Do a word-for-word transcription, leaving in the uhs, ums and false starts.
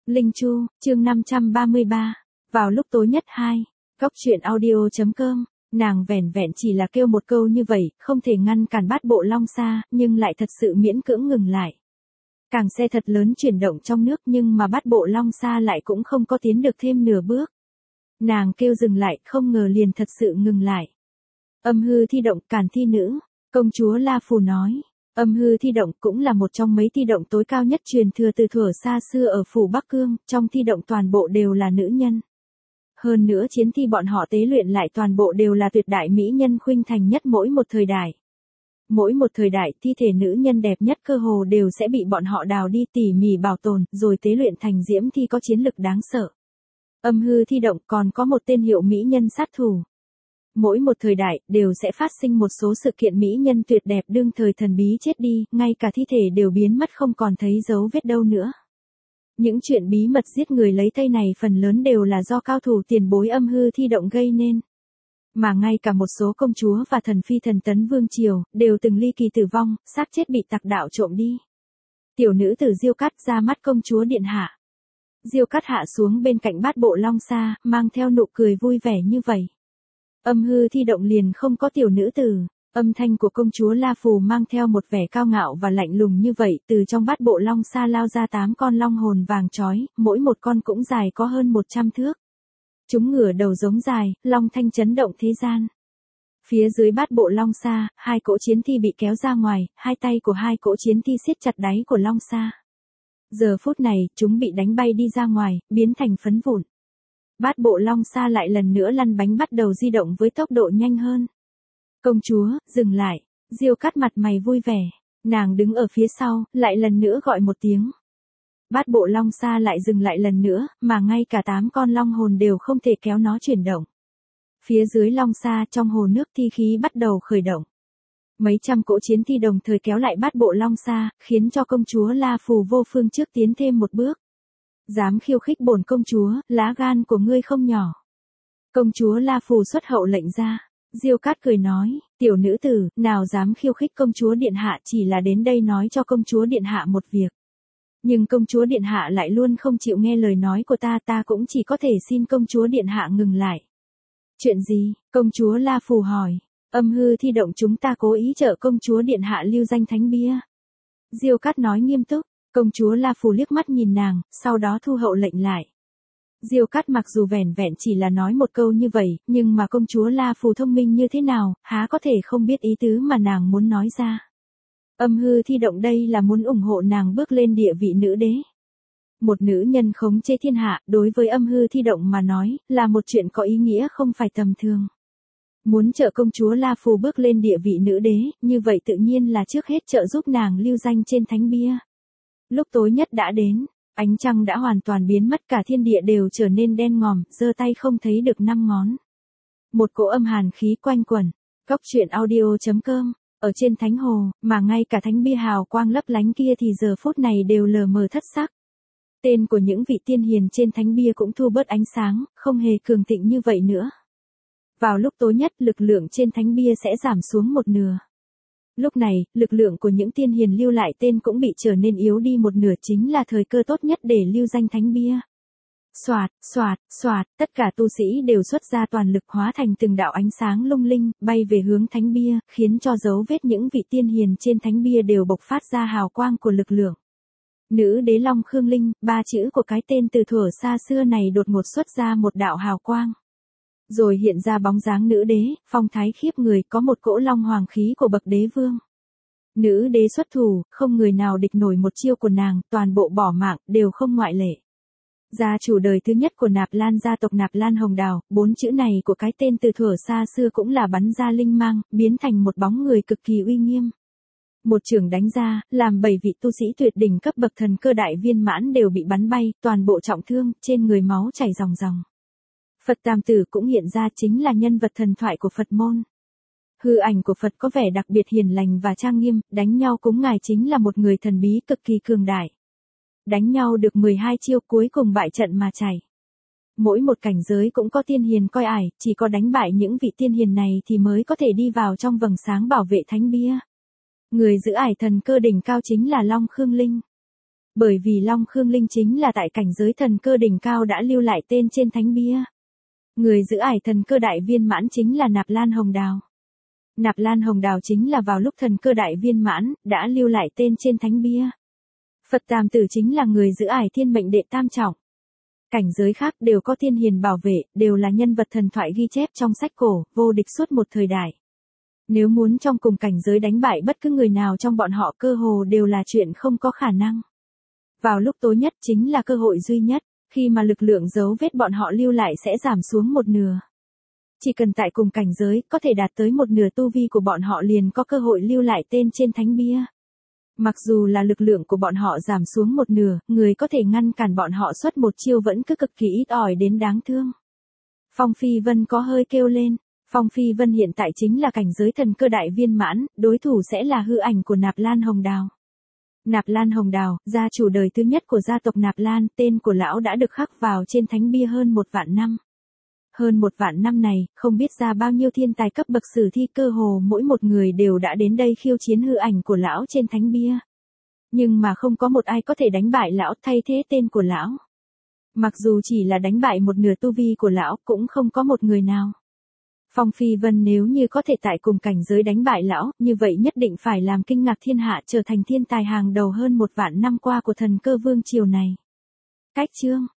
Linh Chu, chương năm trăm ba mươi ba. Vào lúc tối nhất hai. Góc truyện audio.com. Nàng vẻn vẹn chỉ là kêu một câu như vậy, không thể ngăn cản bát bộ long xa, nhưng lại thật sự miễn cưỡng ngừng lại. Càng xe thật lớn chuyển động trong nước nhưng mà bát bộ long xa lại cũng không có tiến được thêm nửa bước. Nàng kêu dừng lại, không ngờ liền thật sự ngừng lại. Âm hư thi động càn thi nữ, công chúa La Phù nói. Âm hư thi động cũng là một trong mấy thi động tối cao nhất truyền thừa từ thuở xa xưa ở phủ Bắc Cương, trong thi động toàn bộ đều là nữ nhân. Hơn nữa chiến thi bọn họ tế luyện lại toàn bộ đều là tuyệt đại mỹ nhân khuynh thành nhất mỗi một thời đại. Mỗi một thời đại thi thể nữ nhân đẹp nhất cơ hồ đều sẽ bị bọn họ đào đi tỉ mỉ bảo tồn rồi tế luyện thành diễm thi có chiến lực đáng sợ. Âm hư thi động còn có một tên hiệu mỹ nhân sát thủ. Mỗi một thời đại đều sẽ phát sinh một số sự kiện mỹ nhân tuyệt đẹp đương thời thần bí chết đi, ngay cả thi thể đều biến mất không còn thấy dấu vết đâu nữa. Những chuyện bí mật giết người lấy tay này phần lớn đều là do cao thủ tiền bối âm hư thi động gây nên. Mà ngay cả một số công chúa và thần phi thần tấn vương triều, đều từng ly kỳ tử vong, xác chết bị tặc đạo trộm đi. Tiểu nữ tử Diêu Cát ra mắt công chúa điện hạ. Diêu Cát hạ xuống bên cạnh bát bộ long xa, mang theo nụ cười vui vẻ như vậy. Âm hư thi động liền không có tiểu nữ tử, âm thanh của công chúa La Phù mang theo một vẻ cao ngạo và lạnh lùng như vậy, từ trong bát bộ long xa lao ra tám con long hồn vàng chói, mỗi một con cũng dài có hơn một trăm thước. Chúng ngửa đầu giống dài, long thanh chấn động thế gian. Phía dưới bát bộ long xa, hai cỗ chiến thi bị kéo ra ngoài, hai tay của hai cỗ chiến thi siết chặt đáy của long xa. Giờ phút này, chúng bị đánh bay đi ra ngoài, biến thành phấn vụn. Bát bộ long xa lại lần nữa lăn bánh bắt đầu di động với tốc độ nhanh hơn. Công chúa, dừng lại. Diêu Cát mặt mày vui vẻ. Nàng đứng ở phía sau, lại lần nữa gọi một tiếng. Bát bộ long xa lại dừng lại lần nữa, mà ngay cả tám con long hồn đều không thể kéo nó chuyển động. Phía dưới long xa trong hồ nước thi khí bắt đầu khởi động. Mấy trăm cỗ chiến thi đồng thời kéo lại bát bộ long xa, khiến cho công chúa La Phù vô phương trước tiến thêm một bước. Dám khiêu khích bổn công chúa, lá gan của ngươi không nhỏ. Công chúa La Phù xuất hậu lệnh ra. Diêu Cát cười nói, tiểu nữ tử, nào dám khiêu khích công chúa điện hạ, chỉ là đến đây nói cho công chúa điện hạ một việc. Nhưng công chúa điện hạ lại luôn không chịu nghe lời nói của ta, ta cũng chỉ có thể xin công chúa điện hạ ngừng lại. Chuyện gì? Công chúa La Phù hỏi. Âm hư thi động chúng ta cố ý trợ công chúa điện hạ lưu danh thánh bia. Diêu Cát nói nghiêm túc. Công chúa La Phù liếc mắt nhìn nàng, sau đó thu hậu lệnh lại. Diêu Cát mặc dù vẻn vẹn chỉ là nói một câu như vậy, nhưng mà công chúa La Phù thông minh như thế nào, há có thể không biết ý tứ mà nàng muốn nói ra. Âm hư thi động đây là muốn ủng hộ nàng bước lên địa vị nữ đế. Một nữ nhân khống chế thiên hạ, đối với âm hư thi động mà nói, là một chuyện có ý nghĩa không phải tầm thường. Muốn trợ công chúa La Phù bước lên địa vị nữ đế, như vậy tự nhiên là trước hết trợ giúp nàng lưu danh trên thánh bia. Lúc tối nhất đã đến, ánh trăng đã hoàn toàn biến mất, cả thiên địa đều trở nên đen ngòm, giơ tay không thấy được năm ngón. Một cỗ âm hàn khí quanh quẩn. Góc truyện audio.com. Ở trên thánh hồ, mà ngay cả thánh bia hào quang lấp lánh kia thì giờ phút này đều lờ mờ thất sắc. Tên của những vị tiên hiền trên thánh bia cũng thu bớt ánh sáng, không hề cường thịnh như vậy nữa. Vào lúc tối nhất, lực lượng trên thánh bia sẽ giảm xuống một nửa. Lúc này, lực lượng của những tiên hiền lưu lại tên cũng bị trở nên yếu đi một nửa, chính là thời cơ tốt nhất để lưu danh thánh bia. Xoạt, xoạt, xoạt, tất cả tu sĩ đều xuất ra toàn lực hóa thành từng đạo ánh sáng lung linh, bay về hướng thánh bia, khiến cho dấu vết những vị tiên hiền trên thánh bia đều bộc phát ra hào quang của lực lượng. Nữ đế Long Khương Linh, ba chữ của cái tên từ thuở xa xưa này đột ngột xuất ra một đạo hào quang. Rồi hiện ra bóng dáng nữ đế, phong thái khiếp người, có một cỗ long hoàng khí của bậc đế vương. Nữ đế xuất thủ, không người nào địch nổi một chiêu của nàng, toàn bộ bỏ mạng, đều không ngoại lệ. Gia chủ đời thứ nhất của Nạp Lan gia tộc Nạp Lan Hồng Đào, bốn chữ này của cái tên từ thuở xa xưa cũng là bắn ra linh mang, biến thành một bóng người cực kỳ uy nghiêm. Một chưởng đánh ra, làm bảy vị tu sĩ tuyệt đỉnh cấp bậc thần cơ đại viên mãn đều bị bắn bay, toàn bộ trọng thương, trên người máu chảy ròng ròng. Phật Tam Tử cũng hiện ra, chính là nhân vật thần thoại của Phật môn. Hư ảnh của Phật có vẻ đặc biệt hiền lành và trang nghiêm, đánh nhau cúng ngài chính là một người thần bí cực kỳ cường đại. Đánh nhau được mười hai chiêu cuối cùng bại trận mà chảy. Mỗi một cảnh giới cũng có tiên hiền coi ải, chỉ có đánh bại những vị tiên hiền này thì mới có thể đi vào trong vầng sáng bảo vệ thánh bia. Người giữ ải thần cơ đỉnh cao chính là Long Khương Linh. Bởi vì Long Khương Linh chính là tại cảnh giới thần cơ đỉnh cao đã lưu lại tên trên thánh bia. Người giữ ải thần cơ đại viên mãn chính là Nạp Lan Hồng Đào. Nạp Lan Hồng Đào chính là vào lúc thần cơ đại viên mãn, đã lưu lại tên trên thánh bia. Phật Tam Tử chính là người giữ ải thiên mệnh đệ tam trọng. Cảnh giới khác đều có thiên hiền bảo vệ, đều là nhân vật thần thoại ghi chép trong sách cổ, vô địch suốt một thời đại. Nếu muốn trong cùng cảnh giới đánh bại bất cứ người nào trong bọn họ cơ hồ đều là chuyện không có khả năng. Vào lúc tối nhất chính là cơ hội duy nhất, khi mà lực lượng dấu vết bọn họ lưu lại sẽ giảm xuống một nửa. Chỉ cần tại cùng cảnh giới có thể đạt tới một nửa tu vi của bọn họ liền có cơ hội lưu lại tên trên thánh bia. Mặc dù là lực lượng của bọn họ giảm xuống một nửa, người có thể ngăn cản bọn họ xuất một chiêu vẫn cứ cực kỳ ít ỏi đến đáng thương. Phong Phi Vân có hơi kêu lên, Phong Phi Vân hiện tại chính là cảnh giới thần cơ đại viên mãn, đối thủ sẽ là hư ảnh của Nạp Lan Hồng Đào. Nạp Lan Hồng Đào, gia chủ đời thứ nhất của gia tộc Nạp Lan, tên của lão đã được khắc vào trên thánh bia hơn một vạn năm. Hơn một vạn năm này, không biết ra bao nhiêu thiên tài cấp bậc sử thi cơ hồ mỗi một người đều đã đến đây khiêu chiến hư ảnh của lão trên thánh bia. Nhưng mà không có một ai có thể đánh bại lão thay thế tên của lão. Mặc dù chỉ là đánh bại một nửa tu vi của lão cũng không có một người nào. Phong Phi Vân nếu như có thể tại cùng cảnh giới đánh bại lão, như vậy nhất định phải làm kinh ngạc thiên hạ trở thành thiên tài hàng đầu hơn một vạn năm qua của thần cơ vương triều này. Cách chương